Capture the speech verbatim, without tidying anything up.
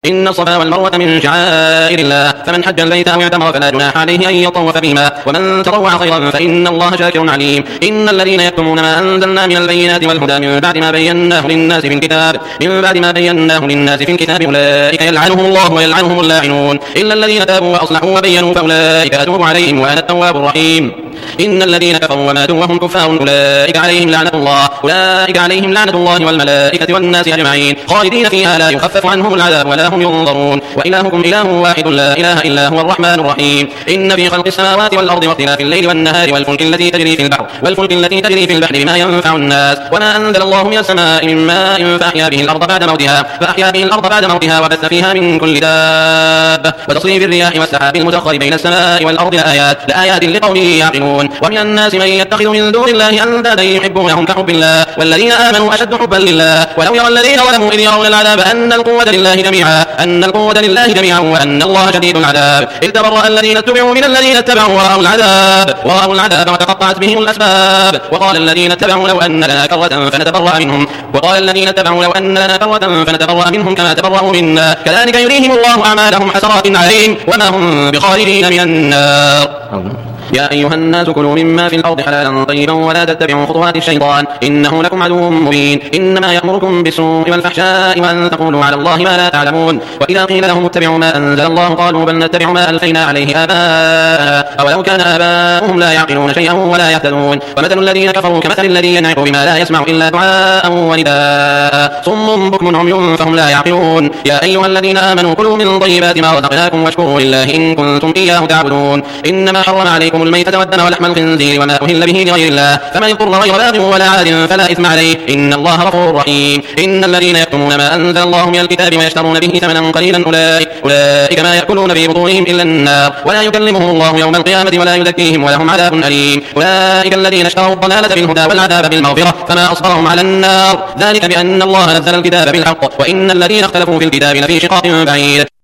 إن الصفا والمروة من شعائر الله، فمن حج البيت أو اعتمر فلا جناح عليه أن يطوف بهما، ومن تطوع خيرا فإن الله شاكر عليم. إن الذين يكتمون ما أنزلنا من البينات والهدى من بعد ما بيناه للناس في الكتاب من بعد ما بيناه للناس في الكتاب أولئك يلعنهم الله ويلعنهم اللاعنون، إلا الذين تابوا وأصلحوا وبينوا فأولئك أتوب عليهم وأنا التواب الرحيم. إن الذين كفروا وماتوا وهم كفار أولئك عليهم لعنة الله أولئك عليهم لعنة الله والملائكة والناس أجمعين خالدين فيها لا يخفف عنهم العذاب ولا هم ينظرون. وإلهكم إله واحد لا إله إلا هو الرحمن الرحيم. إن في خلق السماوات والأرض واختلاف الليل والنهار والفلك التي تجري في البحر والفلك التي تجري في البحر بما ينفع الناس وما أنزل الله من السماء من ماء فأحيا به الأرض بعد موتها فأحيا به الأرض بعد موتها وبث فيها من كل دابة وتصريف الرياح والسحاب المسخر بين السماء والأرض لآيات لآيات لقوم يعقلون. ومن الناس من يتخذ من دون الله أندادا يحبونهم كحب الله والذين آمنوا أشد حبا لله. ولو يرى الذين ظلموا إذ يرون العذاب أن القوة لله جميعا أن القوة لله جميعا وأن الله شديد العذاب. إذ تبرأ الذين اتبعوا من الذين اتبعوا ورأوا العذاب ورأوا العذاب وتقطعت بهم الأسباب. وقال الذين اتبعوا لو أن لنا كرة فنتبرأ منهم وقال الذين اتبعوا لو أن لنا كرة فنتبرأ منهم كما تبرأوا منا كذلك يريهم الله أعمالهم حسرات عليهم وما هم بخارجين من النار. يا أيها الناس كلوا مما في الأرض حلالا طيبا ولا تتبعوا خطوات الشيطان إنه لكم عدو مبين. إنما يأمركم بالسوء والفحشاء وأن تقولوا على الله ما لا تعلمون. وإذا قيل لهم اتبعوا ما أنزل الله قالوا بل نتبع ما ألفينا عليه آباءنا أولو كان آباؤهم لا يعقلون شيئا ولا يهتدون. ومثل الذين كفروا كمثل الذي ينعق بما لا يسمع إلا دعاء ونداء صم بكم عمي فهم لا يعقلون. يا أيها الذين آمنوا كلوا من طيبات ما رزقناكم واشكروا لله إن كنتم إياه تعبدون. إنما حرم عليكم الميتة والدم ولحم الخنزير وما أهل به لغير الله فمن اضطر غير باغ ولا عاد فلا إثم عليه إن الله غفور رحيم. إن الذين يكتمون ما أنزل الله من الكتاب ويشترون به ثمنا قليلا أولئك أولئك ما يأكلون في بطونهم إلا النار ولا يكلمهم الله يوم القيامة ولا يزكيهم ولهم عذاب أليم. أولئك الذين اشتروا الضلالة بالهدى والعذاب بالمغفرة فما أصبرهم على النار ذلك بأن الله نزل الكتاب بالحق وإن الذين اختلفوا في الكتاب لفي شقاق بعيد.